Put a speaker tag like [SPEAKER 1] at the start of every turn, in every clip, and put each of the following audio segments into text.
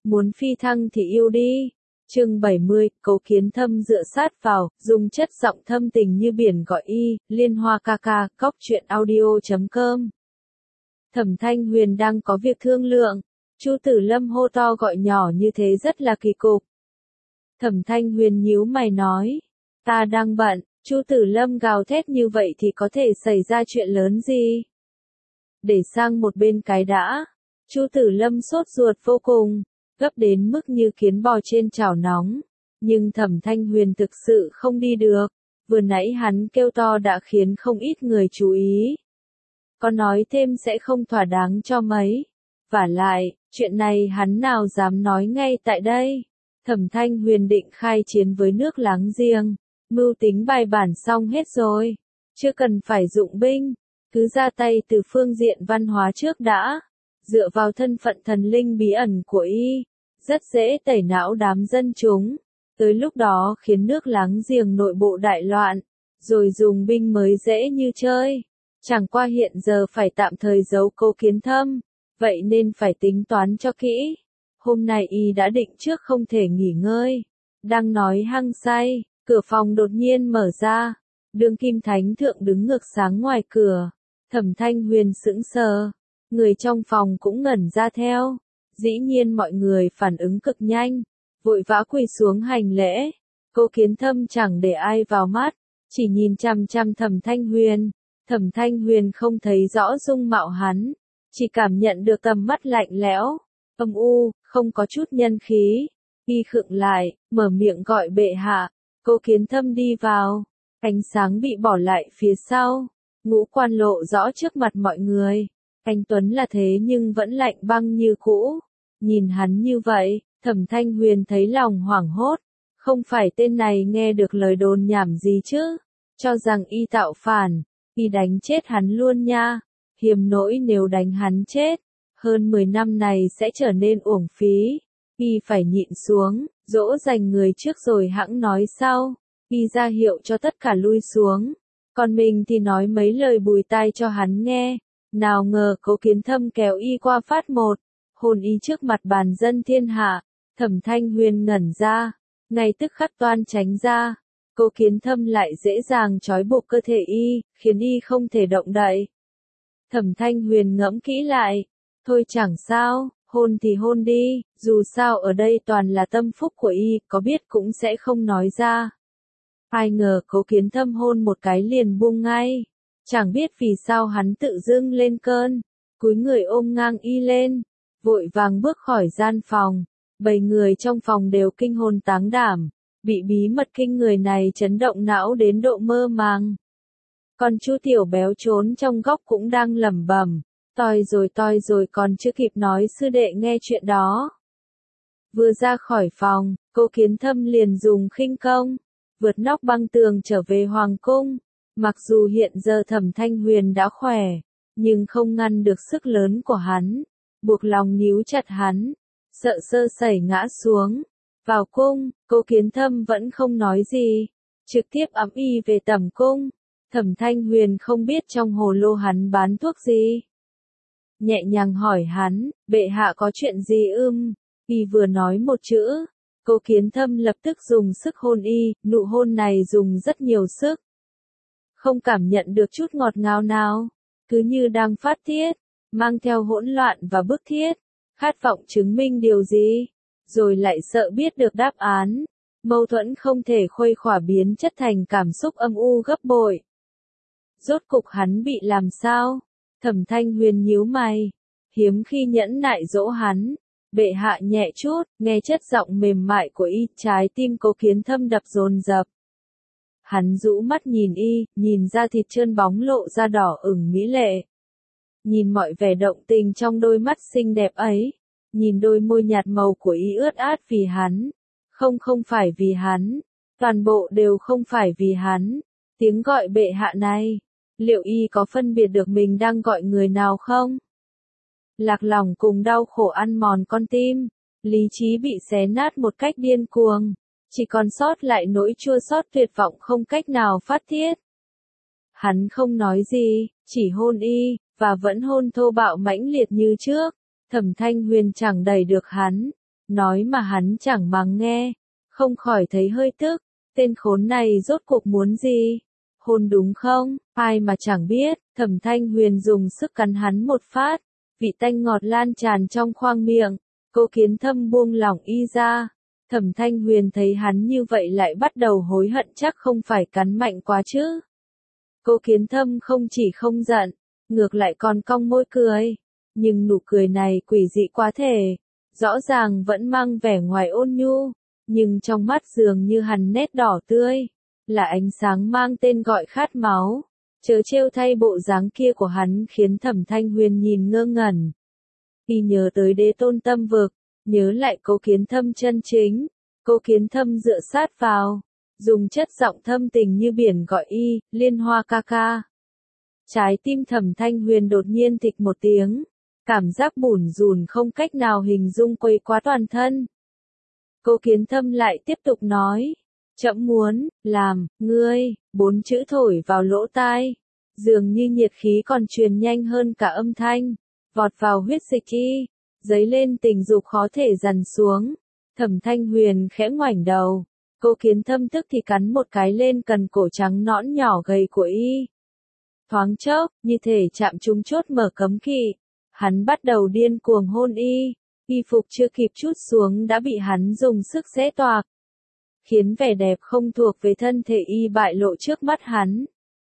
[SPEAKER 1] muốn phi thăng thì yêu đi. Chương 70, Cố Kiến Thâm dựa sát vào, dùng chất giọng thâm tình như biển gọi y, Liên Hoa ca ca, cóc truyện audio.com. Thẩm Thanh Huyền đang có việc thương lượng, Chu Tử Lâm hô to gọi nhỏ như thế rất là kỳ cục. Thẩm Thanh Huyền nhíu mày nói, ta đang bận. Chu Tử Lâm gào thét như vậy thì có thể xảy ra chuyện lớn gì? Để sang một bên cái đã. Chu Tử Lâm sốt ruột vô cùng, gấp đến mức như kiến bò trên chảo nóng. Nhưng Thẩm Thanh Huyền thực sự không đi được. Vừa nãy hắn kêu to đã khiến không ít người chú ý. Có nói thêm sẽ không thỏa đáng cho mấy. Vả lại, chuyện này hắn nào dám nói ngay tại đây. Thẩm Thanh Huyền định khai chiến với nước láng giềng. Mưu tính bài bản xong hết rồi. Chưa cần phải dụng binh. Cứ ra tay từ phương diện văn hóa trước đã. Dựa vào thân phận thần linh bí ẩn của y. Rất dễ tẩy não đám dân chúng. Tới lúc đó khiến nước láng giềng nội bộ đại loạn. Rồi dùng binh mới dễ như chơi. Chẳng qua hiện giờ phải tạm thời giấu Cố Kiến Thâm. Vậy nên phải tính toán cho kỹ. Hôm nay y đã định trước không thể nghỉ ngơi. Đang nói hăng say. Cửa phòng đột nhiên mở ra, Đương Kim Thánh Thượng đứng ngược sáng ngoài cửa, Thẩm Thanh Huyền sững sờ, người trong phòng cũng ngẩn ra theo, dĩ nhiên mọi người phản ứng cực nhanh, vội vã quỳ xuống hành lễ, Cố Kiến Thâm chẳng để ai vào mắt, chỉ nhìn chằm chằm Thẩm Thanh Huyền không thấy rõ dung mạo hắn, chỉ cảm nhận được tầm mắt lạnh lẽo, âm u, không có chút nhân khí, y khựng lại, mở miệng gọi bệ hạ. Cố Kiến Thâm đi vào, ánh sáng bị bỏ lại phía sau, ngũ quan lộ rõ trước mặt mọi người. Anh Tuấn là thế nhưng vẫn lạnh băng như cũ. Nhìn hắn như vậy, Thẩm Thanh Huyền thấy lòng hoảng hốt. Không phải tên này nghe được lời đồn nhảm gì chứ? Cho rằng y tạo phản, y đánh chết hắn luôn nha. Hiềm nỗi nếu đánh hắn chết, hơn 10 năm này sẽ trở nên uổng phí. Y phải nhịn xuống, dỗ dành người trước rồi hẵng nói sau. Y ra hiệu cho tất cả lui xuống. Còn mình thì nói mấy lời bùi tai cho hắn nghe. Nào ngờ Cố Kiến Thâm kéo y qua phát một. Hôn y trước mặt bàn dân thiên hạ. Thẩm Thanh Huyền ngẩn ra. Ngay tức khắc toan tránh ra. Cố Kiến Thâm lại dễ dàng trói buộc cơ thể y, khiến y không thể động đậy. Thẩm Thanh Huyền ngẫm kỹ lại. Thôi chẳng sao. Hôn thì hôn đi, dù sao ở đây toàn là tâm phúc của y, có biết cũng sẽ không nói ra. Ai ngờ Cố Kiến Thâm hôn một cái liền buông ngay. Chẳng biết vì sao hắn tự dưng lên cơn, cúi người ôm ngang y lên, vội vàng bước khỏi gian phòng. Bầy người trong phòng đều kinh hồn táng đảm, bị bí mật kinh người này chấn động não đến độ mơ màng. Còn Chu Tiểu Béo trốn trong góc cũng đang lẩm bẩm. Toi rồi còn chưa kịp nói sư đệ nghe chuyện đó. Vừa ra khỏi phòng, Cố Kiến Thâm liền dùng khinh công, vượt nóc băng tường trở về Hoàng Cung. Mặc dù hiện giờ Thẩm Thanh Huyền đã khỏe, nhưng không ngăn được sức lớn của hắn, buộc lòng níu chặt hắn, sợ sơ sẩy ngã xuống. Vào cung, Cố Kiến Thâm vẫn không nói gì, trực tiếp ẵm y về tẩm cung. Thẩm Thanh Huyền không biết trong hồ lô hắn bán thuốc gì. Nhẹ nhàng hỏi hắn, bệ hạ có chuyện gì ưm? Y vừa nói một chữ, Cố Kiến Thâm lập tức dùng sức hôn y, nụ hôn này dùng rất nhiều sức. Không cảm nhận được chút ngọt ngào nào, cứ như đang phát tiết, mang theo hỗn loạn và bức thiết, khát vọng chứng minh điều gì, rồi lại sợ biết được đáp án. Mâu thuẫn không thể khuây khỏa biến chất thành cảm xúc âm u gấp bội. Rốt cục hắn bị làm sao? Thẩm Thanh Huyền nhíu mày, hiếm khi nhẫn nại dỗ hắn. Bệ hạ nhẹ chút, nghe chất giọng mềm mại của y, trái tim Cố Kiến Thâm đập dồn dập. Hắn rũ mắt nhìn y, nhìn da thịt trơn bóng lộ ra đỏ ửng mỹ lệ. Nhìn mọi vẻ động tình trong đôi mắt xinh đẹp ấy, nhìn đôi môi nhạt màu của y ướt át vì hắn. Không phải vì hắn, toàn bộ đều không phải vì hắn. Tiếng gọi bệ hạ này, liệu y có phân biệt được mình đang gọi người nào không? Lạc lòng cùng đau khổ ăn mòn con tim, lý trí bị xé nát một cách điên cuồng, chỉ còn sót lại nỗi chua xót tuyệt vọng không cách nào phát tiết. Hắn không nói gì, chỉ hôn y, và vẫn hôn thô bạo mãnh liệt như trước. Thẩm Thanh Huyền chẳng đẩy được hắn, nói mà hắn chẳng màng nghe, không khỏi thấy hơi tức, tên khốn này rốt cuộc muốn gì? Hôn đúng không? Ai mà chẳng biết, Thẩm Thanh Huyền dùng sức cắn hắn một phát, vị tanh ngọt lan tràn trong khoang miệng, Cố Kiến Thâm buông lỏng y ra. Thẩm Thanh Huyền thấy hắn như vậy lại bắt đầu hối hận chắc không phải cắn mạnh quá chứ. Cố Kiến Thâm không chỉ không giận, ngược lại còn cong môi cười. Nhưng nụ cười này quỷ dị quá thể, rõ ràng vẫn mang vẻ ngoài ôn nhu, nhưng trong mắt dường như hằn nét đỏ tươi, là ánh sáng mang tên gọi khát máu. Chớ trêu thay bộ dáng kia của hắn khiến Thẩm Thanh Huyền nhìn ngơ ngẩn. Y nhớ tới Đế Tôn Tâm Vực, nhớ lại Cố Kiến Thâm chân chính, Cố Kiến Thâm dựa sát vào, dùng chất giọng thâm tình như biển gọi y, Liên Hoa ca ca. Trái tim Thẩm Thanh Huyền đột nhiên thịch một tiếng, cảm giác bủn rủn không cách nào hình dung quấy quá toàn thân. Cố Kiến Thâm lại tiếp tục nói, trẫm muốn, làm, ngươi, 4 chữ thổi vào lỗ tai, dường như nhiệt khí còn truyền nhanh hơn cả âm thanh, vọt vào huyết dịch y, dấy lên tình dục khó thể dằn xuống. Thẩm Thanh Huyền khẽ ngoảnh đầu, Cố Kiến Thâm tức thì cắn một cái lên cần cổ trắng nõn nhỏ gầy của y. Thoáng chốc, như thể chạm trúng chốt mở cấm kỵ, hắn bắt đầu điên cuồng hôn y, y phục chưa kịp trút xuống đã bị hắn dùng sức xé toạc, khiến vẻ đẹp không thuộc về thân thể y bại lộ trước mắt hắn.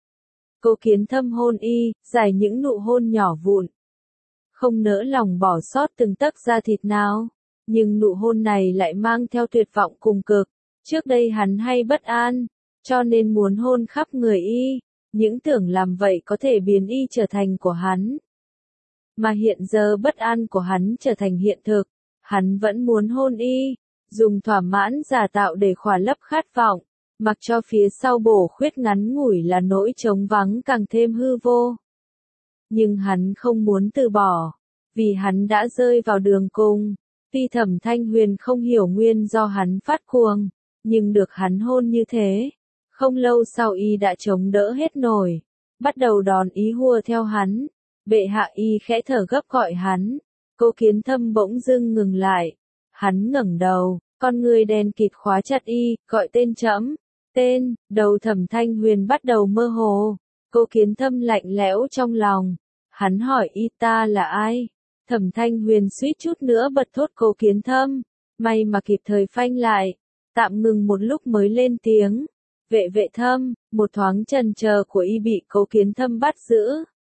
[SPEAKER 1] Cố Kiến Thâm hôn y, dài những nụ hôn nhỏ vụn, không nỡ lòng bỏ sót từng tấc da thịt nào, nhưng nụ hôn này lại mang theo tuyệt vọng cùng cực. Trước đây hắn hay bất an, cho nên muốn hôn khắp người y, những tưởng làm vậy có thể biến y trở thành của hắn. Mà hiện giờ bất an của hắn trở thành hiện thực, hắn vẫn muốn hôn y, dùng thỏa mãn giả tạo để khỏa lấp khát vọng, mặc cho phía sau bổ khuyết ngắn ngủi là nỗi trống vắng càng thêm hư vô. Nhưng hắn không muốn từ bỏ, vì hắn đã rơi vào đường cùng. Tuy Thẩm Thanh Huyền không hiểu nguyên do hắn phát cuồng, nhưng được hắn hôn như thế, không lâu sau y đã chống đỡ hết nổi, bắt đầu đòn ý hùa theo hắn. Bệ hạ, y khẽ thở gấp gọi hắn. Cố Kiến Thâm bỗng dưng ngừng lại, hắn ngẩng đầu, con người đen kịt khóa chặt y, gọi tên trẫm. Tên, đầu Thẩm Thanh Huyền bắt đầu mơ hồ. Cố Kiến Thâm lạnh lẽo trong lòng, hắn hỏi y ta là ai? Thẩm Thanh Huyền suýt chút nữa bật thốt Cố Kiến Thâm, may mà kịp thời phanh lại, tạm ngừng một lúc mới lên tiếng. Vệ Thâm. Một thoáng chần chờ của y bị Cố Kiến Thâm bắt giữ.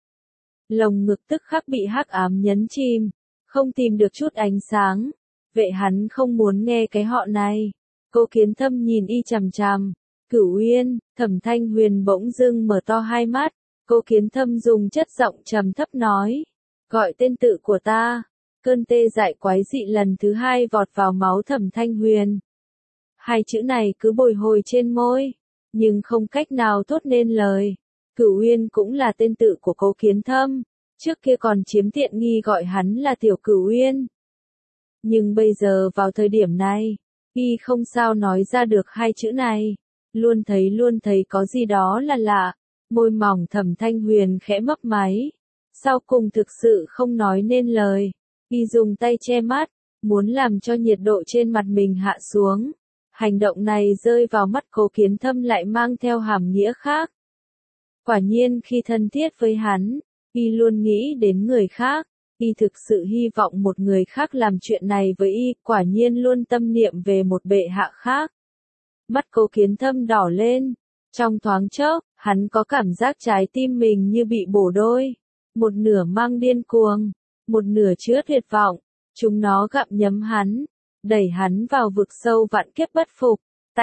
[SPEAKER 1] Lồng ngực tức khắc bị hắc ám nhấn chìm, không tìm được chút ánh sáng. Vệ hắn không muốn nghe cái họ này. Cố Kiến Thâm nhìn y chằm chằm. Cửu Uyên. Thẩm Thanh Huyền bỗng dưng mở to hai mắt. Cố Kiến Thâm dùng chất giọng trầm thấp nói, gọi tên tự của ta. Cơn tê dại quái dị lần thứ hai vọt vào máu Thẩm Thanh Huyền. Hai chữ này cứ bồi hồi trên môi, nhưng không cách nào thốt nên lời. Cửu Uyên cũng là tên tự của Cố Kiến Thâm, trước kia còn chiếm tiện nghi gọi hắn là Tiểu Cửu Uyên. Nhưng bây giờ vào thời điểm này, y không sao nói ra được hai chữ này, luôn thấy có gì đó là lạ. Môi mỏng Thẩm Thanh Huyền khẽ mấp máy, sau cùng thực sự không nói nên lời. Y dùng tay che mắt, muốn làm cho nhiệt độ trên mặt mình hạ xuống. Hành động này rơi vào mắt Cố Kiến Thâm lại mang theo hàm nghĩa khác. Quả nhiên khi thân thiết với hắn, y luôn nghĩ đến người khác, y thực sự hy vọng một người khác làm chuyện này với y, quả nhiên luôn tâm niệm về một bệ hạ khác. Mắt Cố Kiến Thâm đỏ lên, trong thoáng chốc, hắn có cảm giác trái tim mình như bị bổ đôi, một nửa mang điên cuồng, một nửa chứa tuyệt vọng, chúng nó gặm nhấm hắn, đẩy hắn vào vực sâu vạn kiếp bất phục.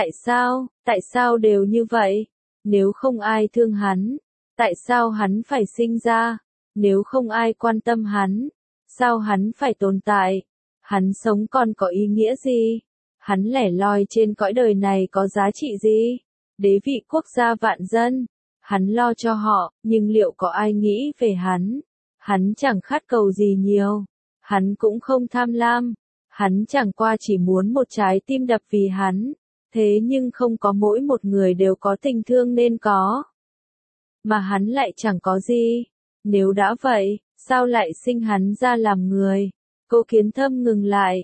[SPEAKER 1] Tại sao đều như vậy? Nếu không ai thương hắn, tại sao hắn phải sinh ra? Nếu không ai quan tâm hắn, sao hắn phải tồn tại? Hắn sống còn có ý nghĩa gì? Hắn lẻ loi trên cõi đời này có giá trị gì? Đế vị quốc gia vạn dân, hắn lo cho họ, nhưng liệu có ai nghĩ về hắn? Hắn chẳng khát cầu gì nhiều, hắn cũng không tham lam, hắn chẳng qua chỉ muốn một trái tim đập vì hắn, thế nhưng không có mỗi một người đều có tình thương nên có. Mà hắn lại chẳng có gì, nếu đã vậy, sao lại sinh hắn ra làm người? Cố Kiến Thâm ngừng lại,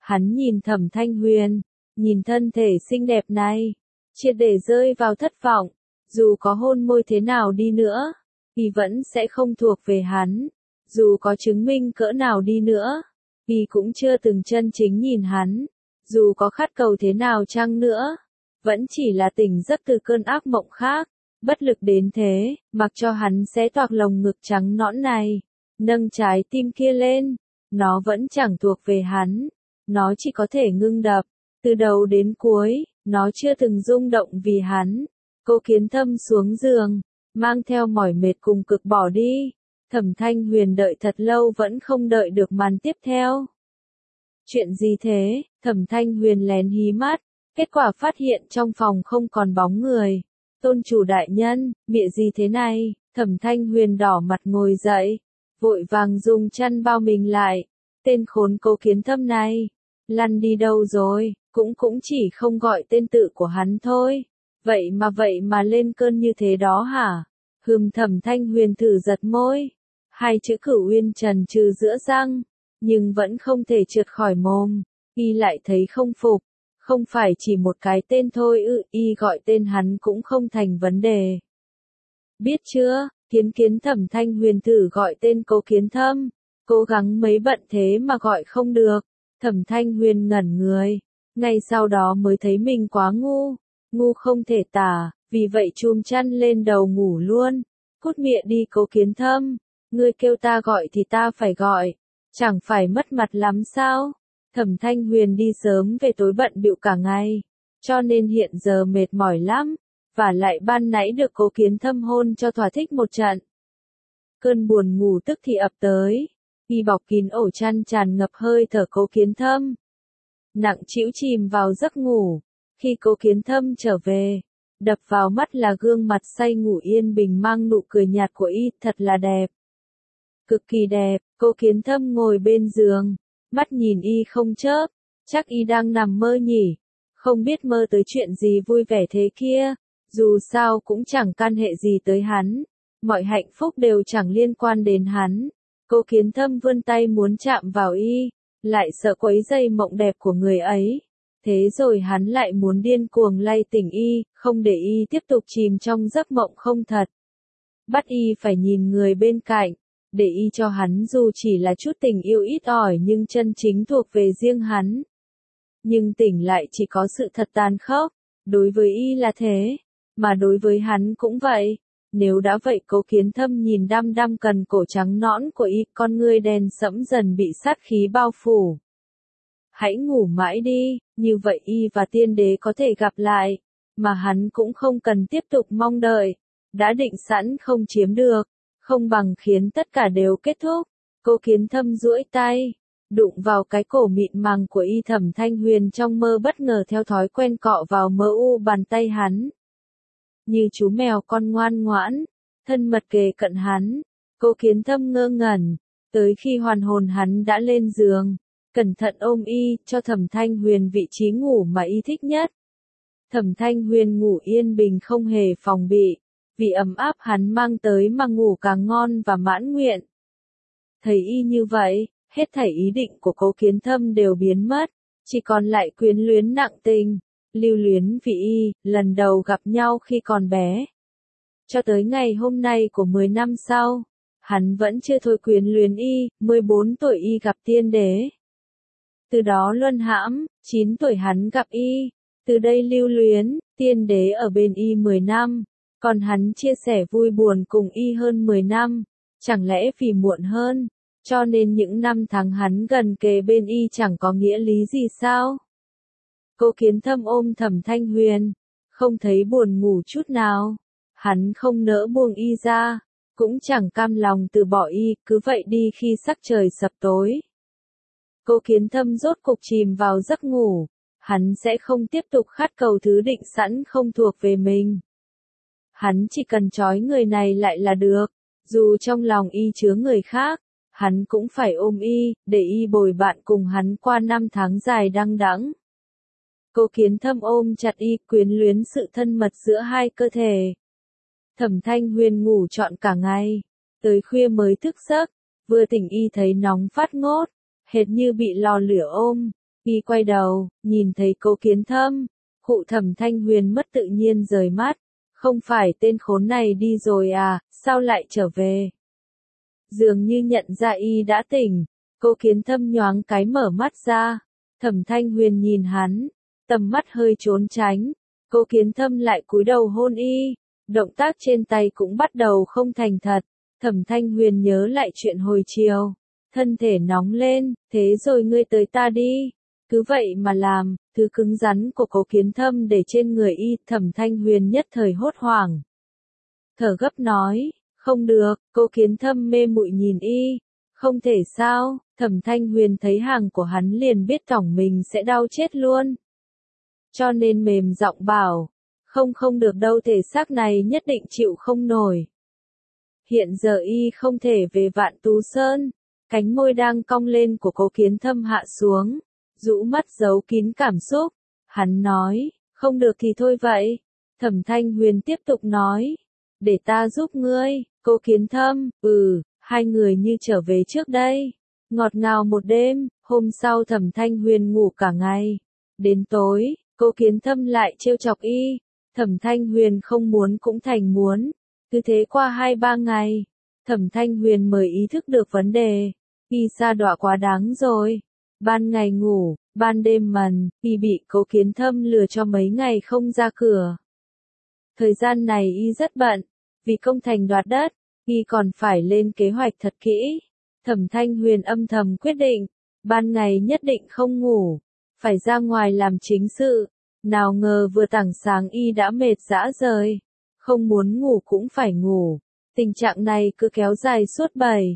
[SPEAKER 1] Hắn nhìn Thẩm Thanh Huyền, nhìn thân thể xinh đẹp này, triệt để rơi vào thất vọng, dù có hôn môi thế nào đi nữa, y vẫn sẽ không thuộc về hắn, dù có chứng minh cỡ nào đi nữa, y cũng chưa từng chân chính nhìn hắn, dù có khát cầu thế nào chăng nữa, vẫn chỉ là tỉnh giấc từ cơn ác mộng khác, bất lực đến thế, mặc cho hắn xé toạc lồng ngực trắng nõn này, nâng trái tim kia lên, nó vẫn chẳng thuộc về hắn, nó chỉ có thể ngưng đập, từ đầu đến cuối, nó chưa từng rung động vì hắn. Cô Kiến Thâm xuống giường, mang theo mỏi mệt cùng cực bỏ đi. Thẩm Thanh Huyền đợi thật lâu vẫn không đợi được màn tiếp theo. Chuyện gì thế? Thẩm Thanh Huyền lén hí mắt, kết quả phát hiện trong phòng không còn bóng người. Tôn chủ đại nhân, mịa gì thế này? Thẩm Thanh Huyền đỏ mặt ngồi dậy, vội vàng dùng chăn bao mình lại. Tên khốn Cố Kiến Thâm này, lăn đi đâu rồi? Cũng chỉ không gọi tên tự của hắn thôi. Vậy mà lên cơn như thế đó hả? Thẩm Thanh Huyền thử giật môi. Hai chữ Cửu Uyên trần trừ giữa răng, nhưng vẫn không thể trượt khỏi mồm. Y lại thấy không phục. Không phải chỉ một cái tên thôi y gọi tên hắn cũng không thành vấn đề. Biết chưa, kiến Thẩm Thanh Huyền thử gọi tên Cố Kiến Thâm. Cố gắng mấy bận thế mà gọi không được. Thẩm Thanh Huyền ngẩn người. Ngay sau đó mới thấy mình quá ngu không thể tả, vì vậy chùm chăn lên đầu ngủ luôn. Cút miệng đi Cố Kiến Thâm, ngươi kêu ta gọi thì ta phải gọi, chẳng phải mất mặt lắm sao? Thẩm Thanh Huyền đi sớm về tối bận bịu cả ngày, cho nên hiện giờ mệt mỏi lắm, và lại ban nãy được Cố Kiến Thâm hôn cho thỏa thích một trận. Cơn buồn ngủ tức thì ập tới, y bọc kín ổ chăn tràn ngập hơi thở Cố Kiến Thâm. Nặng trĩu chìm vào giấc ngủ, khi Cố Kiến Thâm trở về, đập vào mắt là gương mặt say ngủ yên bình mang nụ cười nhạt của y, thật là đẹp. Cực kỳ đẹp, Cố Kiến Thâm ngồi bên giường, mắt nhìn y không chớp, chắc y đang nằm mơ nhỉ, không biết mơ tới chuyện gì vui vẻ thế kia, dù sao cũng chẳng can hệ gì tới hắn, mọi hạnh phúc đều chẳng liên quan đến hắn. Cố Kiến Thâm vươn tay muốn chạm vào y, lại sợ quấy rầy mộng đẹp của người ấy. Thế rồi hắn lại muốn điên cuồng lay tỉnh y, không để y tiếp tục chìm trong giấc mộng không thật. Bắt y phải nhìn người bên cạnh, để y cho hắn dù chỉ là chút tình yêu ít ỏi nhưng chân chính thuộc về riêng hắn. Nhưng tỉnh lại chỉ có sự thật tàn khốc, đối với y là thế, mà đối với hắn cũng vậy. Nếu đã vậy Cố Kiến Thâm nhìn đăm đăm cần cổ trắng nõn của y, con ngươi đen sẫm dần bị sát khí bao phủ. Hãy ngủ mãi đi, như vậy y và tiên đế có thể gặp lại, mà hắn cũng không cần tiếp tục mong đợi, đã định sẵn không chiếm được, không bằng khiến tất cả đều kết thúc. Cố Kiến Thâm duỗi tay, đụng vào cái cổ mịn màng của y. Thẩm Thanh Huyền trong mơ bất ngờ theo thói quen cọ vào mơ u bàn tay hắn. Như chú mèo con ngoan ngoãn, thân mật kề cận hắn, Cố Kiến Thâm ngơ ngẩn, tới khi hoàn hồn hắn đã lên giường, cẩn thận ôm y, cho Thẩm Thanh Huyền vị trí ngủ mà y thích nhất. Thẩm Thanh Huyền ngủ yên bình không hề phòng bị, vì ấm áp hắn mang tới mà ngủ càng ngon và mãn nguyện. Thấy y như vậy, hết thảy ý định của Cố Kiến Thâm đều biến mất, chỉ còn lại quyến luyến nặng tình, lưu luyến vì y, lần đầu gặp nhau khi còn bé. Cho tới ngày hôm nay của 10 năm sau, hắn vẫn chưa thôi quyến luyến y. 14 tuổi y gặp tiên đế. Từ đó luân hãm, 9 tuổi hắn gặp y, từ đây lưu luyến, tiên đế ở bên y 10 năm, còn hắn chia sẻ vui buồn cùng y hơn 10 năm, chẳng lẽ vì muộn hơn, cho nên những năm tháng hắn gần kề bên y chẳng có nghĩa lý gì sao? Cố Kiến Thâm ôm Thẩm Thanh Huyền, không thấy buồn ngủ chút nào, hắn không nỡ buông y ra, cũng chẳng cam lòng từ bỏ y, cứ vậy đi khi sắc trời sập tối. Cố Kiến Thâm rốt cục chìm vào giấc ngủ, hắn sẽ không tiếp tục khát cầu thứ định sẵn không thuộc về mình. Hắn chỉ cần trói người này lại là được, dù trong lòng y chứa người khác, hắn cũng phải ôm y, để y bồi bạn cùng hắn qua năm tháng dài đăng đẵng. Cố Kiến Thâm ôm chặt y, quyến luyến sự thân mật giữa hai cơ thể. Thẩm Thanh Huyền ngủ trọn cả ngày, tới khuya mới thức giấc, vừa tỉnh y thấy nóng phát ngốt, hệt như bị lò lửa ôm, Y quay đầu, nhìn thấy Cố Kiến Thâm, Cụ Thẩm Thanh Huyền mất tự nhiên rời mắt, không phải tên khốn này đi rồi à, sao lại trở về? Dường như nhận ra y đã tỉnh, Cố Kiến Thâm nhoáng cái mở mắt ra, Thẩm Thanh Huyền nhìn hắn, tầm mắt hơi trốn tránh, Cố Kiến Thâm lại cúi đầu hôn y, động tác trên tay cũng bắt đầu không thành thật, Thẩm Thanh Huyền nhớ lại chuyện hồi chiều, thân thể nóng lên, thế rồi ngươi tới ta đi. Cứ vậy mà làm, thứ cứng rắn của Cố Kiến Thâm để trên người y, Thẩm Thanh Huyền nhất thời hốt hoảng. Thở gấp nói, không được, Cố Kiến Thâm mê muội nhìn y, không thể sao, Thẩm Thanh Huyền thấy hàng của hắn liền biết cỏng mình sẽ đau chết luôn. Cho nên mềm giọng bảo, không được đâu, thể xác này nhất định chịu không nổi. Hiện giờ y không thể về Vạn Tú Sơn, cánh môi đang cong lên của Cố Kiến Thâm hạ xuống, rũ mắt giấu kín cảm xúc, hắn nói, không được thì thôi vậy. Thẩm Thanh Huyền tiếp tục nói, để ta giúp ngươi, Cố Kiến Thâm, hai người như trở về trước đây, ngọt ngào một đêm, hôm sau Thẩm Thanh Huyền ngủ cả ngày, đến tối, Cố Kiến Thâm lại trêu chọc y, Thẩm Thanh Huyền không muốn cũng thành muốn, cứ thế qua 2-3 ngày, Thẩm Thanh Huyền mới ý thức được vấn đề, y sa đọa quá đáng rồi. Ban ngày ngủ, ban đêm mần, y bị Cố Kiến Thâm lừa cho mấy ngày không ra cửa. Thời gian này y rất bận, vì công thành đoạt đất, y còn phải lên kế hoạch thật kỹ. Thẩm Thanh Huyền âm thầm quyết định, ban ngày nhất định không ngủ, phải ra ngoài làm chính sự. Nào ngờ vừa tảng sáng y đã mệt rã rời, không muốn ngủ cũng phải ngủ. Tình trạng này cứ kéo dài suốt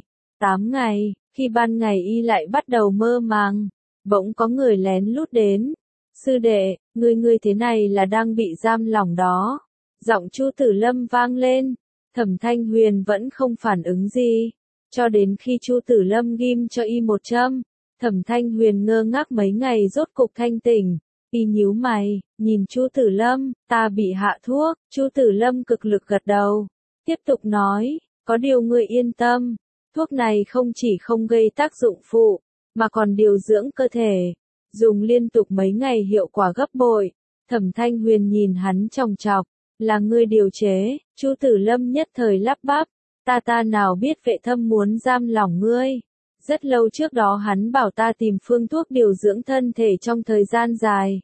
[SPEAKER 1] 7-8 ngày. Khi ban ngày y lại bắt đầu mơ màng, bỗng có người lén lút đến. Sư đệ, ngươi thế này là đang bị giam lỏng đó. Giọng Chu Tử Lâm vang lên, Thẩm Thanh Huyền vẫn không phản ứng gì. Cho đến khi Chu Tử Lâm ghim cho y một châm, Thẩm Thanh Huyền ngơ ngác mấy ngày rốt cục thanh tỉnh. Y nhíu mày, nhìn Chu Tử Lâm, ta bị hạ thuốc. Chu Tử Lâm cực lực gật đầu, tiếp tục nói, có điều ngươi yên tâm. Thuốc này không chỉ không gây tác dụng phụ, mà còn điều dưỡng cơ thể. Dùng liên tục mấy ngày hiệu quả gấp bội. Thẩm Thanh Huyền nhìn hắn chòng chọc, là ngươi điều chế. Chu Tử Lâm nhất thời lắp bắp, ta nào biết Vệ Thâm muốn giam lỏng ngươi. Rất lâu trước đó hắn bảo ta tìm phương thuốc điều dưỡng thân thể trong thời gian dài.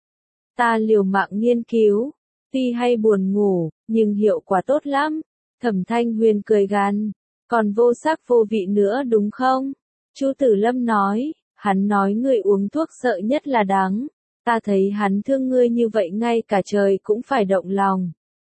[SPEAKER 1] Ta liều mạng nghiên cứu, tuy hay buồn ngủ, nhưng hiệu quả tốt lắm. Thẩm Thanh Huyền cười gằn, còn vô sắc vô vị nữa đúng không? Chu Tử Lâm nói, hắn nói ngươi uống thuốc sợ nhất là đắng. Ta thấy hắn thương ngươi như vậy ngay cả trời cũng phải động lòng.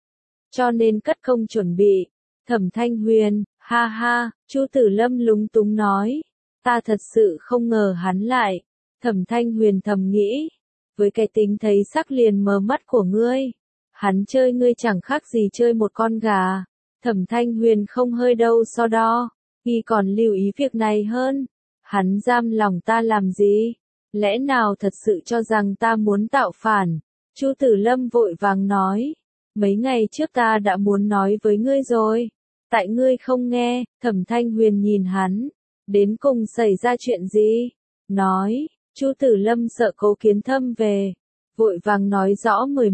[SPEAKER 1] Cho nên cất công chuẩn bị. Thẩm Thanh Huyền, ha ha, Chu Tử Lâm lúng túng nói. Ta thật sự không ngờ hắn lại. Thẩm Thanh Huyền thầm nghĩ. Với cái tính thấy sắc liền mờ mắt của ngươi. Hắn chơi ngươi chẳng khác gì chơi một con gà. Thẩm Thanh Huyền không hơi đâu so đo. Y còn lưu ý việc này hơn. Hắn giam lòng ta làm gì? Lẽ nào thật sự cho rằng ta muốn tạo phản? Chu Tử Lâm vội vàng nói. Mấy ngày trước ta đã muốn nói với ngươi rồi. Tại ngươi không nghe. Thẩm Thanh Huyền nhìn hắn. Đến cùng xảy ra chuyện gì? Nói. Chu Tử Lâm sợ Cố Kiến Thâm về. Vội vàng nói rõ mười.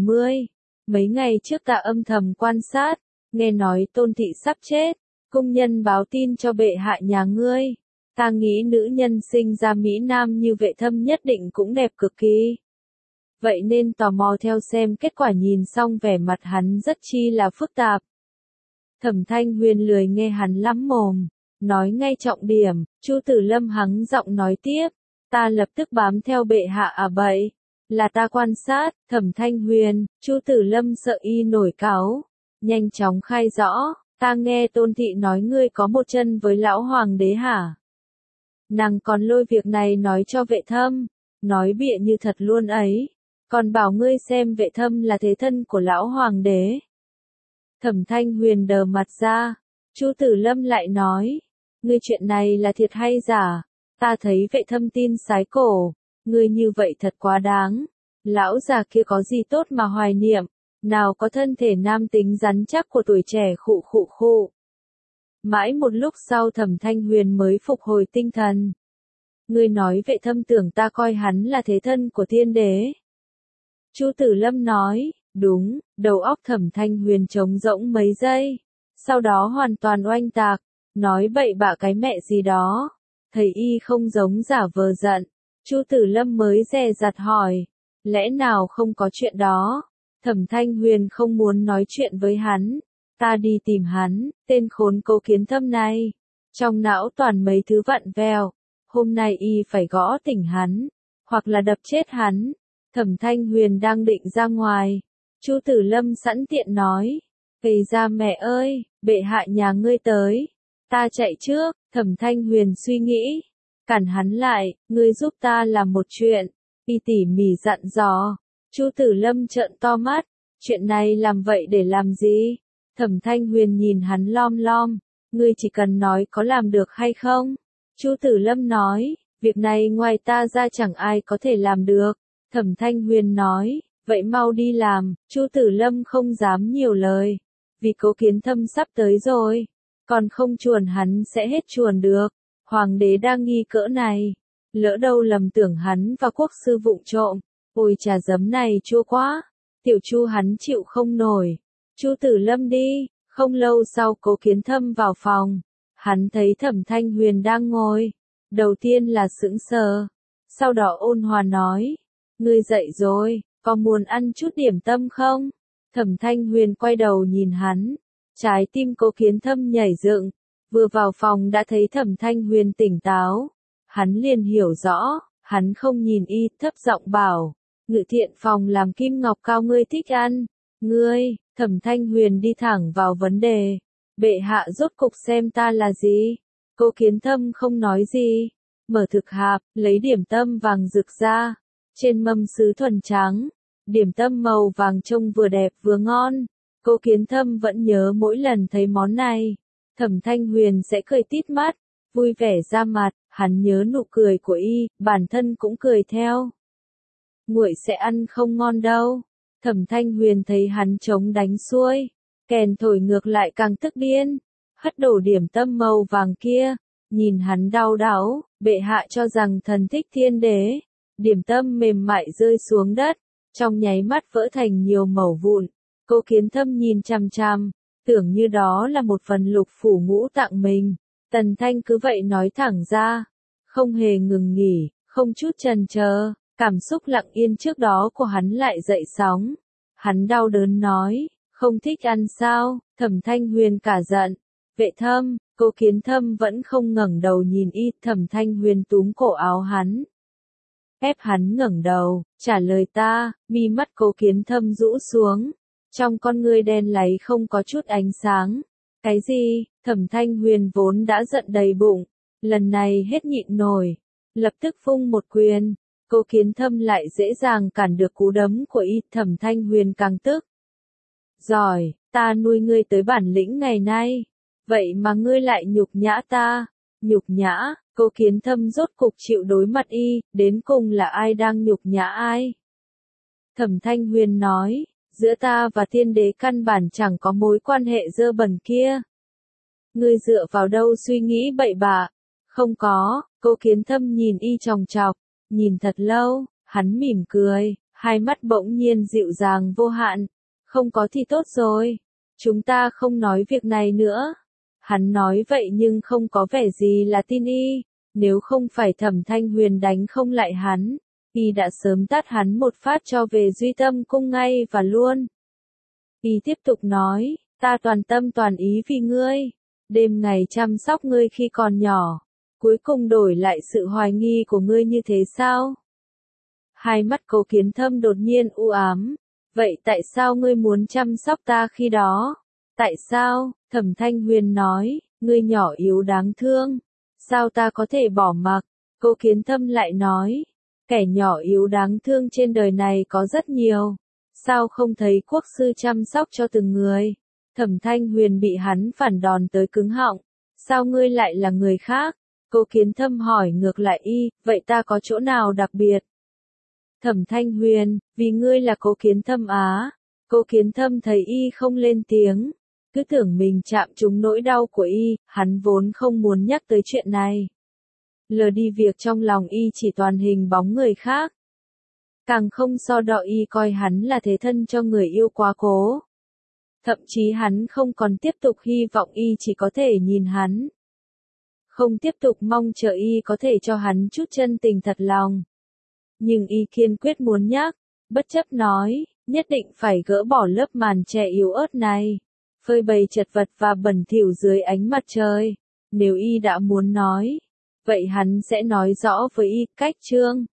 [SPEAKER 1] Mấy ngày trước ta âm thầm quan sát. Nghe nói Tôn thị sắp chết. Cung nhân báo tin cho bệ hạ nhà ngươi. Ta nghĩ nữ nhân sinh ra Mỹ Nam như Vệ Thâm nhất định cũng đẹp cực kỳ. Vậy nên tò mò theo xem kết quả, nhìn xong vẻ mặt hắn rất chi là phức tạp. Thẩm Thanh Huyền lười nghe hắn lắm mồm. Nói ngay trọng điểm. Chu Tử Lâm hắng giọng nói tiếp. Ta lập tức bám theo bệ hạ à bậy. Là ta quan sát. Thẩm Thanh Huyền, Chu Tử Lâm sợ y nổi cáu. Nhanh chóng khai rõ. Ta nghe Tôn thị nói ngươi có một chân với lão hoàng đế hả? Nàng còn lôi việc này nói cho Vệ Thâm. Nói bịa như thật luôn ấy. Còn bảo ngươi xem Vệ Thâm là thế thân của lão hoàng đế. Thẩm Thanh Huyền đờ mặt ra. Chu Tử Lâm lại nói. Ngươi chuyện này là thiệt hay giả? Ta thấy Vệ Thâm tin sái cổ. Ngươi như vậy thật quá đáng. Lão già kia có gì tốt mà hoài niệm. Nào có thân thể nam tính rắn chắc của tuổi trẻ khụ. Mãi một lúc sau Thẩm Thanh Huyền mới phục hồi tinh thần. Ngươi nói vệ thâm tưởng ta coi hắn là thế thân của thiên đế. Chu Tử Lâm nói, đúng, đầu óc Thẩm Thanh Huyền trống rỗng mấy giây. Sau đó hoàn toàn oanh tạc, nói bậy bạ cái mẹ gì đó. Thầy y không giống giả vờ giận. Chu Tử Lâm mới dè dặt hỏi, lẽ nào không có chuyện đó? Thẩm Thanh Huyền không muốn nói chuyện với hắn. Ta đi tìm hắn, tên khốn Cố Kiến Thâm này. Trong não toàn mấy thứ vặn vẹo. Hôm nay y phải gõ tỉnh hắn, hoặc là đập chết hắn. Thẩm Thanh Huyền đang định ra ngoài. Chu Tử Lâm sẵn tiện nói, "Ây da mẹ ơi, bệ hạ nhà ngươi tới. Ta chạy trước." Thẩm Thanh Huyền suy nghĩ, cản hắn lại, "Ngươi giúp ta làm một chuyện." Y tỉ mỉ dặn dò. Chu Tử Lâm trợn to mắt, "Chuyện này làm vậy để làm gì?" Thẩm Thanh Huyền nhìn hắn lom lom, "Ngươi chỉ cần nói có làm được hay không?" Chu Tử Lâm nói, "Việc này ngoài ta ra chẳng ai có thể làm được." Thẩm Thanh Huyền nói, "Vậy mau đi làm." Chu Tử Lâm không dám nhiều lời, vì Cố Kiến Thâm sắp tới rồi, còn không chuồn hắn sẽ hết chuồn được. Hoàng đế đang nghi cỡ này, lỡ đâu lầm tưởng hắn và quốc sư vụng trộm. Ôi trà giấm này chua quá. Tiểu Chu hắn chịu không nổi. Chu Tử Lâm đi. Không lâu sau Cố Kiến Thâm vào phòng. Hắn thấy Thẩm Thanh Huyền đang ngồi. Đầu tiên là sững sờ. Sau đó ôn hòa nói, "Ngươi dậy rồi, có muốn ăn chút điểm tâm không?" Thẩm Thanh Huyền quay đầu nhìn hắn. Trái tim Cố Kiến Thâm nhảy dựng. Vừa vào phòng đã thấy Thẩm Thanh Huyền tỉnh táo. Hắn liền hiểu rõ, hắn không nhìn y, thấp giọng bảo, "Ngự thiện phòng làm kim ngọc cao ngươi thích ăn." "Ngươi?" Thẩm Thanh Huyền đi thẳng vào vấn đề. "Bệ hạ rốt cục xem ta là gì?" Cố Kiến Thâm không nói gì. Mở thực hạp, lấy điểm tâm vàng rực ra. Trên mâm sứ thuần trắng, điểm tâm màu vàng trông vừa đẹp vừa ngon. Cố Kiến Thâm vẫn nhớ mỗi lần thấy món này, Thẩm Thanh Huyền sẽ cười tít mắt, vui vẻ ra mặt, hắn nhớ nụ cười của y, bản thân cũng cười theo. "Nguội sẽ ăn không ngon đâu." Thẩm Thanh Huyền thấy hắn chống đánh xuôi, kèn thổi ngược lại càng tức điên, hất đổ điểm tâm màu vàng kia, nhìn hắn đau đáu, "Bệ hạ cho rằng thần thích thiên đế." Điểm tâm mềm mại rơi xuống đất, trong nháy mắt vỡ thành nhiều mẩu vụn. Cố Kiến Thâm nhìn chằm chằm, tưởng như đó là một phần lục phủ ngũ tạng mình. Tần Thanh cứ vậy nói thẳng ra, không hề ngừng nghỉ, không chút chần chờ, cảm xúc lặng yên trước đó của hắn lại dậy sóng. Hắn đau đớn nói, "Không thích ăn sao?" Thẩm Thanh Huyền cả giận, "Vệ Thâm." Cố Kiến Thâm vẫn không ngẩng đầu nhìn y, Thẩm Thanh Huyền túm cổ áo hắn, ép hắn ngẩng đầu, "Trả lời ta." Mi mắt Cố Kiến Thâm rũ xuống, trong con ngươi đen láy không có chút ánh sáng. "Cái gì?" Thẩm Thanh Huyền vốn đã giận đầy bụng, lần này hết nhịn nổi, lập tức vung một quyền. Cố Kiến Thâm lại dễ dàng cản được cú đấm của y, Thẩm Thanh Huyền càng tức. "Giỏi, ta nuôi ngươi tới bản lĩnh ngày nay, vậy mà ngươi lại nhục nhã ta." "Nhục nhã?" Cố Kiến Thâm rốt cục chịu đối mặt y, "Đến cùng là ai đang nhục nhã ai?" Thẩm Thanh Huyền nói, "Giữa ta và thiên đế căn bản chẳng có mối quan hệ dơ bẩn kia. Ngươi dựa vào đâu suy nghĩ bậy bạ?" "Không có." Cố Kiến Thâm nhìn y chòng chọc, nhìn thật lâu, hắn mỉm cười, hai mắt bỗng nhiên dịu dàng vô hạn. "Không có thì tốt rồi. Chúng ta không nói việc này nữa." Hắn nói vậy nhưng không có vẻ gì là tin y. Nếu không phải Thẩm Thanh Huyền đánh không lại hắn, y đã sớm tát hắn một phát cho về Duy Tâm cung ngay và luôn. Y tiếp tục nói, "Ta toàn tâm toàn ý vì ngươi, đêm ngày chăm sóc ngươi khi còn nhỏ, cuối cùng đổi lại sự hoài nghi của ngươi như thế sao?" Hai mắt Cố Kiến Thâm đột nhiên u ám. "Vậy tại sao ngươi muốn chăm sóc ta khi đó?" "Tại sao?" Thẩm Thanh Huyền nói, "Ngươi nhỏ yếu đáng thương. Sao ta có thể bỏ mặc?" Cố Kiến Thâm lại nói, "Kẻ nhỏ yếu đáng thương trên đời này có rất nhiều. Sao không thấy quốc sư chăm sóc cho từng người?" Thẩm Thanh Huyền bị hắn phản đòn tới cứng họng. "Sao ngươi lại là người khác?" Cố Kiến Thâm hỏi ngược lại y, "Vậy ta có chỗ nào đặc biệt?" Thẩm Thanh Huyền, "Vì ngươi là Cố Kiến Thâm á." Cố Kiến Thâm thấy y không lên tiếng, cứ tưởng mình chạm trúng nỗi đau của y, hắn vốn không muốn nhắc tới chuyện này. lờ đi việc trong lòng y chỉ toàn hình bóng người khác. Càng không so đo y coi hắn là thế thân cho người yêu quá cố. Thậm chí hắn không còn tiếp tục hy vọng y chỉ có thể nhìn hắn. Không tiếp tục mong chờ y có thể cho hắn chút chân tình thật lòng. Nhưng y kiên quyết muốn nhắc, bất chấp nói, nhất định phải gỡ bỏ lớp màn che yếu ớt này. Phơi bày chật vật và bẩn thỉu dưới ánh mặt trời. Nếu y đã muốn nói, vậy hắn sẽ nói rõ với y cách chương.